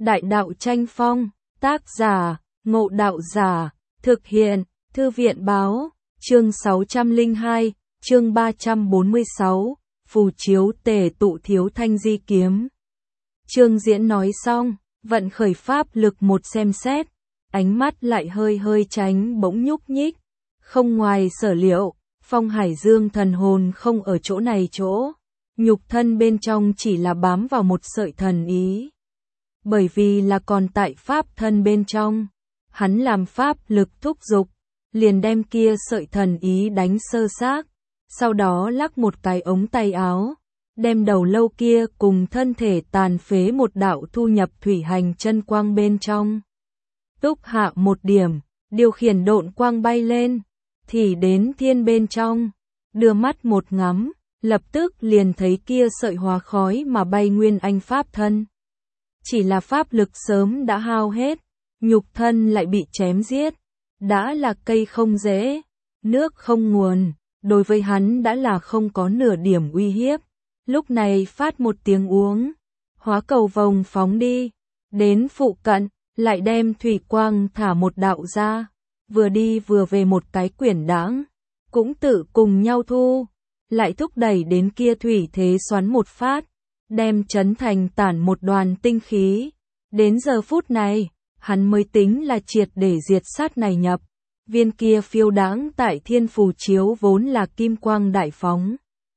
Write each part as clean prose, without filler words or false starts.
Đại đạo tranh phong, tác giả, Ngộ Đạo Giả, thực hiện, Thư viện báo, chương 602, chương 346, phù chiếu tề tụ thiếu thanh di kiếm. Trương Diễn nói xong, vận khởi pháp lực một xem xét, ánh mắt lại hơi hơi tránh bỗng nhúc nhích. Không ngoài sở liệu, Phong Hải Dương thần hồn không ở chỗ này chỗ, nhục thân bên trong chỉ là bám vào một sợi thần ý. Bởi vì là còn tại pháp thân bên trong, hắn làm pháp lực thúc dục, liền đem kia sợi thần ý đánh sơ xác, sau đó lắc một cái ống tay áo, đem đầu lâu kia cùng thân thể tàn phế một đạo thu nhập thủy hành chân quang bên trong. Túc hạ một điểm, điều khiển độn quang bay lên, thì đến thiên bên trong, đưa mắt một ngắm, lập tức liền thấy kia sợi hóa khói mà bay nguyên anh pháp thân. Chỉ là pháp lực sớm đã hao hết, nhục thân lại bị chém giết, đã là cây không rễ, nước không nguồn, đối với hắn đã là không có nửa điểm uy hiếp. Lúc này phát một tiếng uống, hóa cầu vồng phóng đi, đến phụ cận, lại đem thủy quang thả một đạo ra, vừa đi vừa về một cái quyển đãng, cũng tự cùng nhau thu, lại thúc đẩy đến kia thủy thế xoắn một phát, đem chấn thành tản một đoàn tinh khí. Đến giờ phút này, hắn mới tính là triệt để diệt sát này nhập. Viên kia phiêu đãng tại thiên phù chiếu vốn là kim quang đại phóng,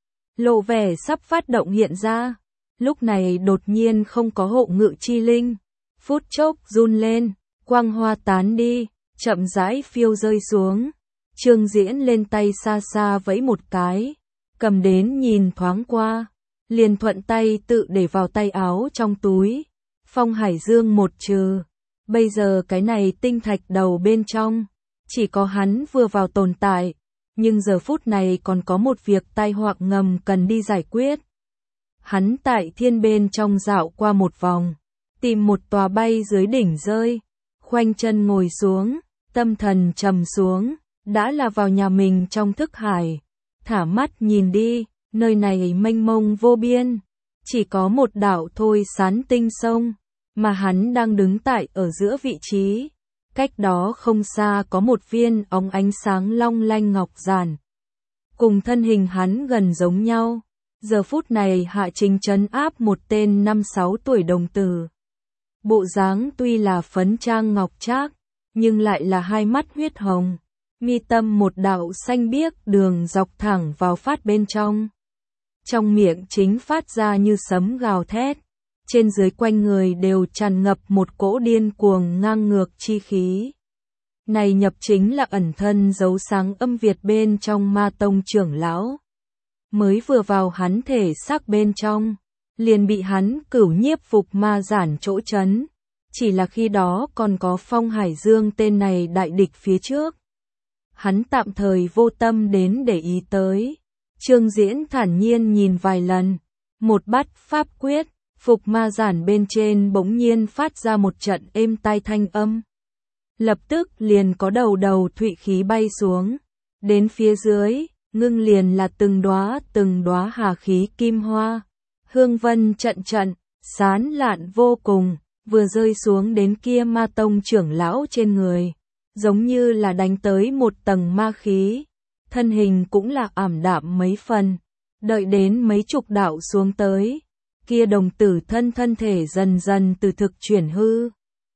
lộ vẻ sắp phát động hiện ra, lúc này đột nhiên không có hộ ngự chi linh, phút chốc run lên, quang hoa tán đi, chậm rãi phiêu rơi xuống. Trương Diễn lên tay xa xa vẫy một cái, cầm đến nhìn thoáng qua, liền thuận tay tự để vào tay áo trong túi. Phong Hải Dương một trừ, bây giờ cái này tinh thạch đầu bên trong, chỉ có hắn vừa vào tồn tại, nhưng giờ phút này còn có một việc tai họa ngầm cần đi giải quyết. Hắn tại thiên bên trong dạo qua một vòng, tìm một tòa bay dưới đỉnh rơi, khoanh chân ngồi xuống, tâm thần trầm xuống, đã là vào nhà mình trong thức hải, thả mắt nhìn đi, nơi này mênh mông vô biên, chỉ có một đảo thôi sán tinh sông, mà hắn đang đứng tại ở giữa vị trí. Cách đó không xa có một viên óng ánh sáng long lanh ngọc giản, cùng thân hình hắn gần giống nhau. Giờ phút này hạ trình trấn áp một tên 5-6 tuổi đồng tử. Bộ dáng tuy là phấn trang ngọc trác, nhưng lại là hai mắt huyết hồng, mi tâm một đạo xanh biếc đường dọc thẳng vào phát bên trong. Trong miệng chính phát ra như sấm gào thét, trên dưới quanh người đều tràn ngập một cỗ điên cuồng ngang ngược chi khí. Này nhập chính là ẩn thân giấu sáng âm Việt bên trong Ma Tông trưởng lão. Mới vừa vào hắn thể xác bên trong, liền bị hắn cửu nhiếp phục ma giản chỗ trấn. Chỉ là khi đó còn có Phong Hải Dương tên này đại địch phía trước, hắn tạm thời vô tâm đến để ý tới. Trương Diễn thản nhiên nhìn vài lần, một bát pháp quyết, phục ma giản bên trên bỗng nhiên phát ra một trận êm tai thanh âm. Lập tức liền có đầu đầu thụy khí bay xuống, đến phía dưới, ngưng liền là từng đóa hà khí kim hoa, hương vân trận trận, sán lạn vô cùng, vừa rơi xuống đến kia Ma Tông trưởng lão trên người, giống như là đánh tới một tầng ma khí, thân hình cũng là ảm đạm mấy phần, đợi đến mấy chục đạo xuống tới, kia đồng tử thân thể dần dần từ thực chuyển hư.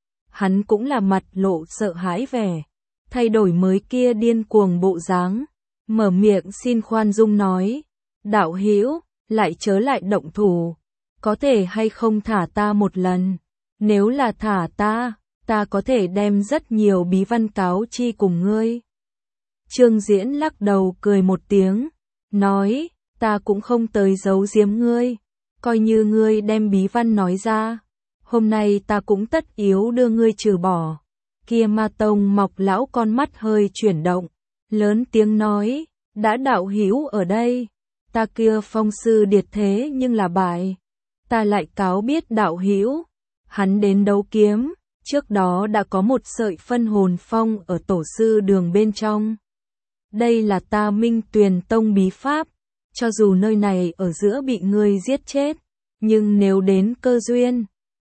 Hắn cũng là mặt lộ sợ hãi vẻ, thay đổi mới kia điên cuồng bộ dáng, mở miệng xin khoan dung nói, đạo hữu, lại chớ lại động thủ, có thể hay không thả ta một lần, nếu là thả ta có thể đem rất nhiều bí văn cáo chi cùng ngươi. Trương Diễn lắc đầu cười một tiếng, nói, ta cũng không tới giấu giếm ngươi, coi như ngươi đem bí văn nói ra, hôm nay ta cũng tất yếu đưa ngươi trừ bỏ. Kia Ma Tông mọc lão con mắt hơi chuyển động, lớn tiếng nói, đã đạo hữu ở đây, ta kia Phong sư điệt thế nhưng là bại, ta lại cáo biết đạo hữu, hắn đến đấu kiếm, trước đó đã có một sợi phân hồn phong ở tổ sư đường bên trong. Đây là ta Minh Tuyền Tông bí pháp, cho dù nơi này ở giữa bị ngươi giết chết, nhưng nếu đến cơ duyên,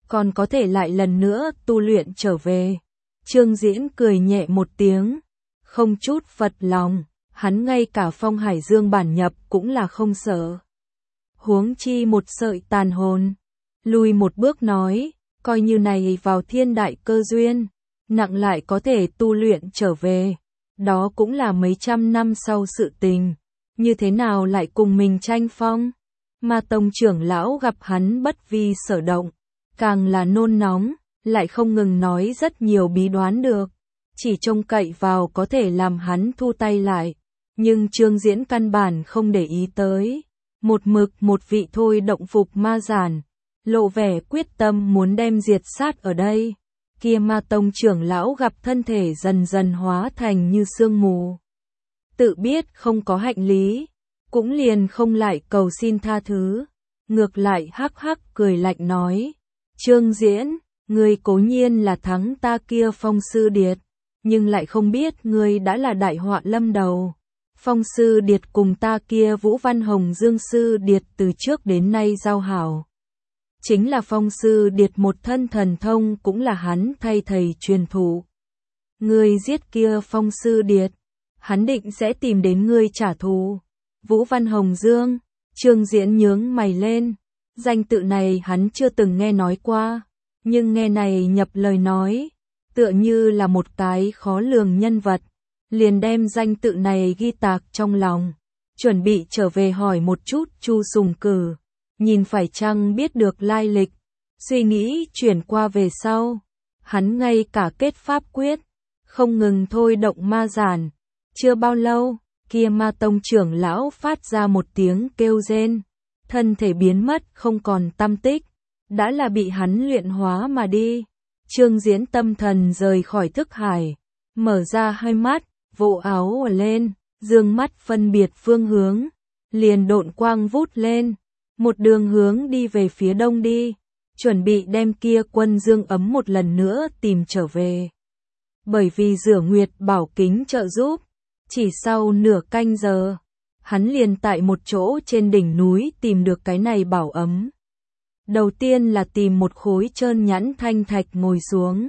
còn có thể lại lần nữa tu luyện trở về. Trương Diễn cười nhẹ một tiếng, không chút phật lòng, hắn ngay cả Phong Hải Dương bản nhập cũng là không sợ. Huống chi một sợi tàn hồn. Lùi một bước nói, coi như này vào thiên đại cơ duyên, nặng lại có thể tu luyện trở về. Đó cũng là mấy trăm năm sau sự tình, như thế nào lại cùng mình tranh phong. Ma tông trưởng lão gặp hắn bất vi sở động, càng là nôn nóng, lại không ngừng nói rất nhiều bí đoán được, chỉ trông cậy vào có thể làm hắn thu tay lại. Nhưng Trương Diễn căn bản không để ý tới, một mực một vị thôi động phục ma giản, lộ vẻ quyết tâm muốn đem diệt sát ở đây. Kia Ma tông trưởng lão gặp thân thể dần dần hóa thành như sương mù, tự biết không có hạnh lý, cũng liền không lại cầu xin tha thứ, ngược lại hắc hắc cười lạnh nói, Trương Diễn, ngươi cố nhiên là thắng ta kia Phong Sư Điệt, nhưng lại không biết ngươi đã là đại họa lâm đầu. Phong Sư Điệt cùng ta kia Vũ Văn Hồng Dương Sư Điệt từ trước đến nay giao hảo. Chính là Phong Sư Điệt một thân thần thông cũng là hắn thay thầy truyền thụ. Ngươi giết kia Phong Sư Điệt, hắn định sẽ tìm đến ngươi trả thù. Vũ Văn Hồng Dương, Trương Diễn nhướng mày lên, danh tự này hắn chưa từng nghe nói qua, nhưng nghe này nhập lời nói, tựa như là một cái khó lường nhân vật, liền đem danh tự này ghi tạc trong lòng, chuẩn bị trở về hỏi một chút Chu Sùng Cử, nhìn phải chăng biết được lai lịch. Suy nghĩ chuyển qua về sau, hắn ngay cả kết pháp quyết, không ngừng thôi động ma giản. Chưa bao lâu, kia Ma tông trưởng lão phát ra một tiếng kêu rên, thân thể biến mất không còn tăm tích, đã là bị hắn luyện hóa mà đi. Trương Diễn tâm thần rời khỏi thức hải, mở ra hai mắt, vỗ áo lên, dương mắt phân biệt phương hướng, liền độn quang vút lên, một đường hướng đi về phía đông đi, chuẩn bị đem kia quân Dương Ấm một lần nữa tìm trở về. Bởi vì Rửa Nguyệt Bảo Kính trợ giúp, chỉ sau nửa canh giờ, hắn liền tại một chỗ trên đỉnh núi tìm được cái này bảo ấm. Đầu tiên là tìm một khối trơn nhẵn thanh thạch ngồi xuống.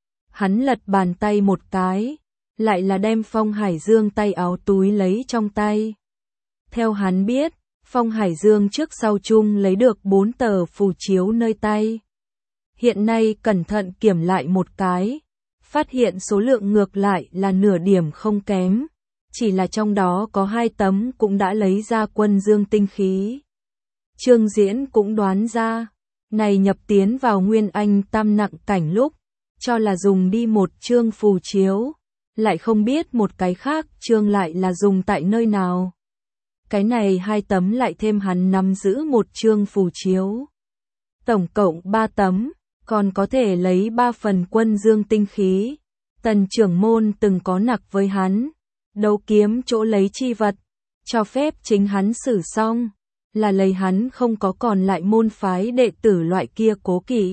Hắn lật bàn tay một cái, lại là đem Phong Hải Dương tay áo túi lấy trong tay. Theo hắn biết, Phong Hải Dương trước sau chung lấy được 4 tờ phù chiếu nơi tay. Hiện nay cẩn thận kiểm lại một cái, phát hiện số lượng ngược lại là nửa điểm không kém, chỉ là trong đó có 2 tấm cũng đã lấy ra quân dương tinh khí. Trương Diễn cũng đoán ra, này nhập tiến vào Nguyên Anh tam nặng cảnh lúc, cho là dùng đi một chương phù chiếu, lại không biết một cái khác chương lại là dùng tại nơi nào. Cái này 2 tấm lại thêm hắn nắm giữ một chương phù chiếu. Tổng cộng 3 tấm, còn có thể lấy 3 phần quân dương tinh khí. Tần trưởng môn từng có nặc với hắn, đấu kiếm chỗ lấy chi vật, cho phép chính hắn xử xong, là lấy hắn không có còn lại môn phái đệ tử loại kia cố kỵ,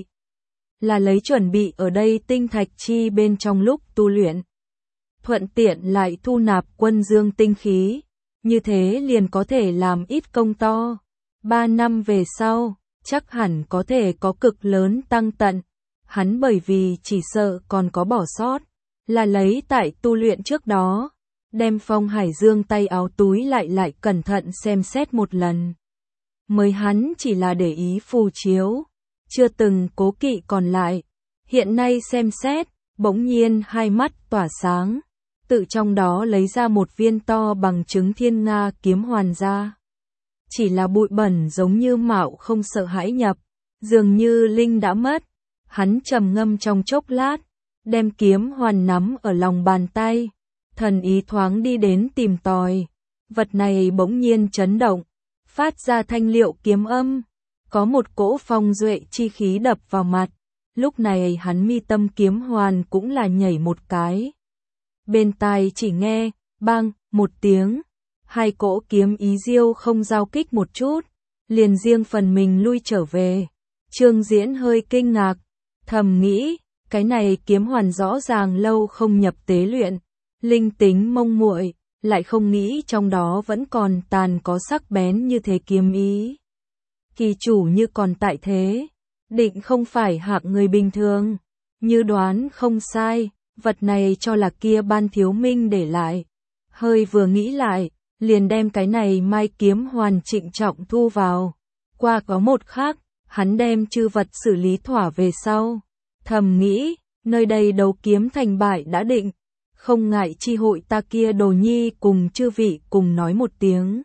là lấy chuẩn bị ở đây tinh thạch chi bên trong lúc tu luyện, thuận tiện lại thu nạp quân dương tinh khí, như thế liền có thể làm ít công to. 3 năm về sau, chắc hẳn có thể có cực lớn tăng tận. Hắn bởi vì chỉ sợ còn có bỏ sót, là lấy tại tu luyện trước đó, đem Phong Hải Dương tay áo túi lại cẩn thận xem xét một lần. Mới hắn chỉ là để ý phù chiếu, chưa từng cố kỵ còn lại. Hiện nay xem xét, bỗng nhiên hai mắt tỏa sáng, tự trong đó lấy ra một viên to bằng trứng thiên nga kiếm hoàn ra. Chỉ là bụi bẩn giống như mạo không sợ hãi nhập, dường như linh đã mất. Hắn trầm ngâm trong chốc lát, đem kiếm hoàn nắm ở lòng bàn tay, thần ý thoáng đi đến tìm tòi. Vật này bỗng nhiên chấn động, phát ra thanh liệu kiếm âm, có một cỗ phong duệ chi khí đập vào mặt. Lúc này hắn mi tâm kiếm hoàn cũng là nhảy một cái. Bên tai chỉ nghe, bang, một tiếng, hai cỗ kiếm ý diêu không giao kích một chút, liền riêng phần mình lui trở về. Trương Diễn hơi kinh ngạc, thầm nghĩ, cái này kiếm hoàn rõ ràng lâu không nhập tế luyện, linh tính mông muội, lại không nghĩ trong đó vẫn còn tàn có sắc bén như thế kiếm ý. Kỳ chủ như còn tại thế, định không phải hạng người bình thường. Như đoán không sai, vật này cho là kia Ban Thiếu Minh để lại. Hơi vừa nghĩ lại, liền đem cái này mai kiếm hoàn trịnh trọng thu vào. Qua có một khắc, hắn đem chư vật xử lý thỏa về sau. Thầm nghĩ, nơi đây đấu kiếm thành bại đã định. Không ngại chi hội ta kia đồ nhi cùng chư vị cùng nói một tiếng.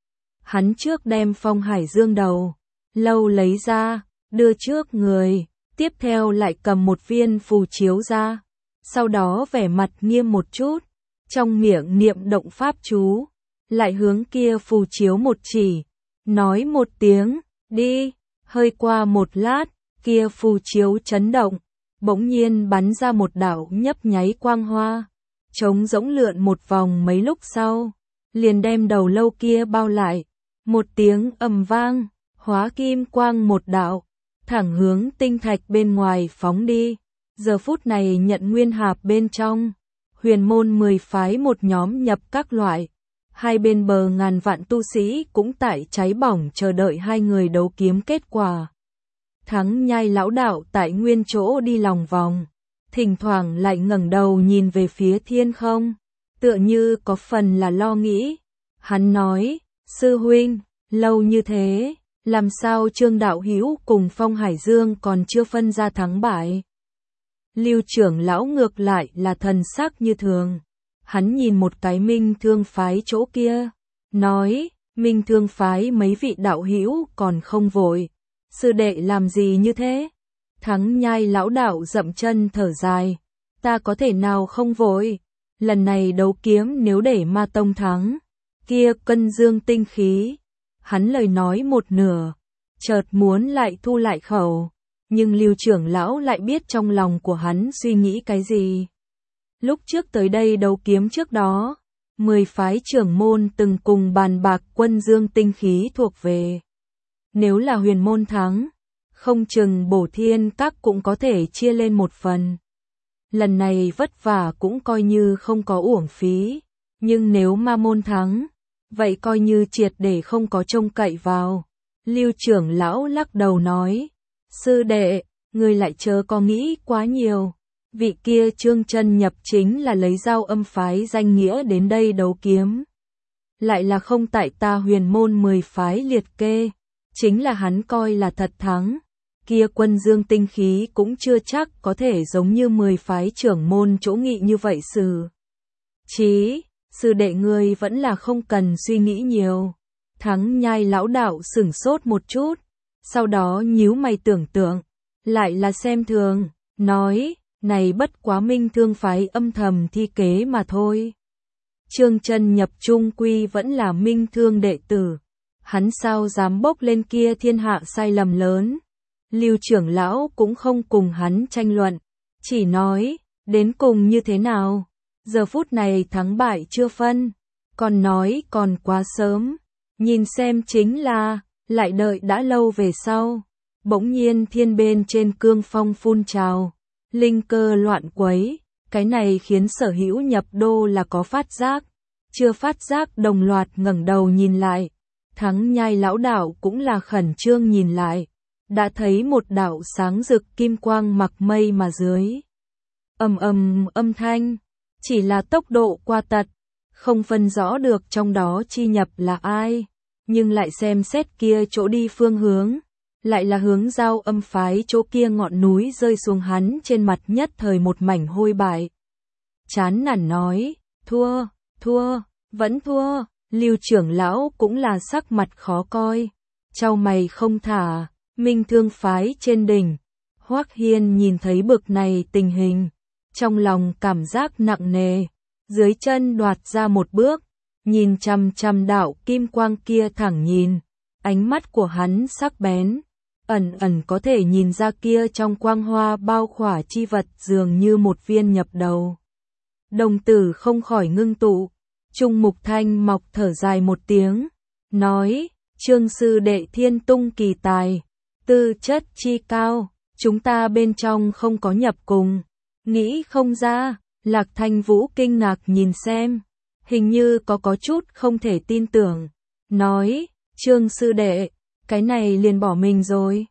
Hắn trước đem Phong Hải Dương đầu lâu lấy ra, đưa trước người, tiếp theo lại cầm một viên phù chiếu ra, sau đó vẻ mặt nghiêm một chút, trong miệng niệm động pháp chú, lại hướng kia phù chiếu một chỉ, nói một tiếng, đi, hơi qua một lát, kia phù chiếu chấn động, bỗng nhiên bắn ra một đạo nhấp nháy quang hoa, trống rỗng lượn một vòng mấy lúc sau, liền đem đầu lâu kia bao lại, một tiếng ầm vang, hóa kim quang một đạo, thẳng hướng tinh thạch bên ngoài phóng đi. Giờ phút này nhận nguyên hạp bên trong, huyền môn 10 phái một nhóm nhập các loại, hai bên bờ ngàn vạn tu sĩ cũng tại cháy bỏng chờ đợi hai người đấu kiếm kết quả. Thắng Nhai lão đạo tại nguyên chỗ đi lòng vòng, thỉnh thoảng lại ngẩng đầu nhìn về phía thiên không, tựa như có phần là lo nghĩ. Hắn nói, sư huynh, lâu như thế, làm sao Trương đạo hữu cùng Phong Hải Dương còn chưa phân ra thắng bại? Lưu trưởng lão ngược lại là thần sắc như thường. Hắn nhìn một cái Minh Thương phái chỗ kia, nói, Minh Thương phái mấy vị đạo hữu còn không vội, sư đệ làm gì như thế? Thắng Nhai lão đạo dậm chân thở dài, ta có thể nào không vội, lần này đấu kiếm nếu để Ma Tông thắng, kia cân dương tinh khí. Hắn lời nói một nửa, chợt muốn lại thu lại khẩu, nhưng Lưu trưởng lão lại biết trong lòng của hắn suy nghĩ cái gì. Lúc trước tới đây đấu kiếm trước đó, 10 phái trưởng môn từng cùng bàn bạc quân dương tinh khí thuộc về. Nếu là huyền môn thắng, không chừng Bổ Thiên Các cũng có thể chia lên một phần. Lần này vất vả cũng coi như không có uổng phí, nhưng nếu Ma môn thắng, vậy coi như triệt để không có trông cậy vào. Lưu trưởng lão lắc đầu nói, sư đệ, người lại chớ có nghĩ quá nhiều. Vị kia Trương Chân Nhập chính là lấy Dao Âm phái danh nghĩa đến đây đấu kiếm. Lại là không tại ta huyền môn 10 phái liệt kê, chính là hắn coi là thật thắng. Kia quân dương tinh khí cũng chưa chắc có thể giống như 10 phái trưởng môn chỗ nghị như vậy sư đệ ngươi vẫn là không cần suy nghĩ nhiều. Thắng Nhai lão đạo sửng sốt một chút, sau đó nhíu mày tưởng tượng, lại là xem thường, nói, này bất quá Minh Thương phái âm thầm thi kế mà thôi. Trương Chân Nhập trung quy vẫn là Minh Thương đệ tử, hắn sao dám bốc lên kia thiên hạ sai lầm lớn. Lưu trưởng lão cũng không cùng hắn tranh luận, chỉ nói, đến cùng như thế nào, giờ phút này thắng bại chưa phân, còn nói còn quá sớm, nhìn xem chính là, lại đợi đã lâu về sau, bỗng nhiên thiên bên trên cương phong phun trào, linh cơ loạn quấy, cái này khiến sở hữu nhập đô là có phát giác, chưa phát giác đồng loạt ngẩng đầu nhìn lại, Thắng Nhai lão đạo cũng là khẩn trương nhìn lại, đã thấy một đạo sáng rực kim quang mặc mây mà dưới. Âm thanh, chỉ là tốc độ qua tật, không phân rõ được trong đó chi nhập là ai, nhưng lại xem xét kia chỗ đi phương hướng, lại là hướng Dao Âm phái chỗ kia ngọn núi rơi xuống hắn trên mặt nhất thời một mảnh hôi bại. Chán nản nói, vẫn thua, Lưu trưởng lão cũng là sắc mặt khó coi, chau mày không thả. Minh Thương phái trên đỉnh, Hoắc Hiên nhìn thấy bực này tình hình, trong lòng cảm giác nặng nề, dưới chân đoạt ra một bước, nhìn chằm chằm đạo kim quang kia thẳng nhìn, ánh mắt của hắn sắc bén, ẩn có thể nhìn ra kia trong quang hoa bao khỏa chi vật dường như một viên nhập đầu. Đồng tử không khỏi ngưng tụ, Trung Mục Thanh Mọc thở dài một tiếng, nói, Trương sư đệ thiên tung kỳ tài, tư chất chi cao, chúng ta bên trong không có nhập cùng, nghĩ không ra. Lạc Thanh Vũ kinh ngạc nhìn xem, hình như có chút không thể tin tưởng, nói, Trương sư đệ, cái này liền bỏ mình rồi.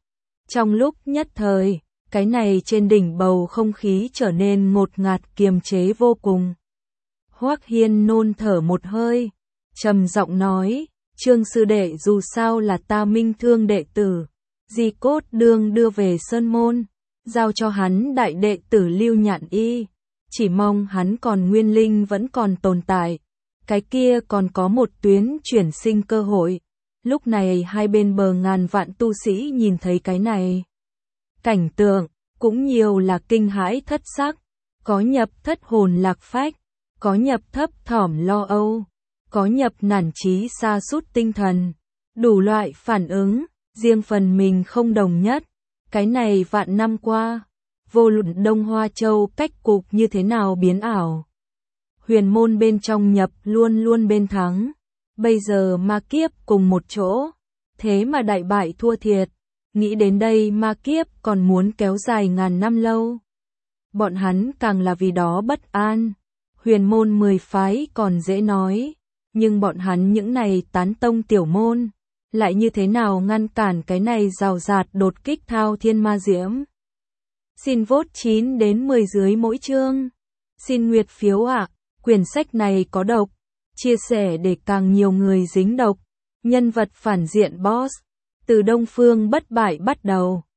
Trong lúc nhất thời, cái này trên đỉnh bầu không khí trở nên ngột ngạt kiềm chế vô cùng. Hoắc Hiên nôn thở một hơi, trầm giọng nói, Trương sư đệ dù sao là ta Minh Thương đệ tử, Di Cốt Đương đưa về Sơn Môn, giao cho hắn đại đệ tử Lưu Nhạn Y, chỉ mong hắn còn nguyên linh vẫn còn tồn tại, cái kia còn có một tuyến chuyển sinh cơ hội. Lúc này hai bên bờ ngàn vạn tu sĩ nhìn thấy cái này. Cảnh tượng, cũng nhiều là kinh hãi thất sắc, có nhập thất hồn lạc phách, có nhập thấp thỏm lo âu, có nhập nản chí sa sút tinh thần, đủ loại phản ứng, riêng phần mình không đồng nhất. Cái này vạn năm qua, vô luận Đông Hoa Châu cách cục như thế nào biến ảo. Huyền môn bên trong nhập luôn luôn bên thắng, bây giờ ma kiếp cùng một chỗ, thế mà đại bại thua thiệt, nghĩ đến đây ma kiếp còn muốn kéo dài ngàn năm lâu. Bọn hắn càng là vì đó bất an, huyền môn 10 phái còn dễ nói, nhưng bọn hắn những này tán tông tiểu môn, lại như thế nào ngăn cản cái này rào rạt đột kích thao thiên ma diễm. Xin vote 9 đến 10 dưới mỗi chương. Xin nguyệt phiếu ạ. Quyển sách này có độc, chia sẻ để càng nhiều người dính độc. Nhân vật phản diện boss, từ Đông Phương bất bại bắt đầu.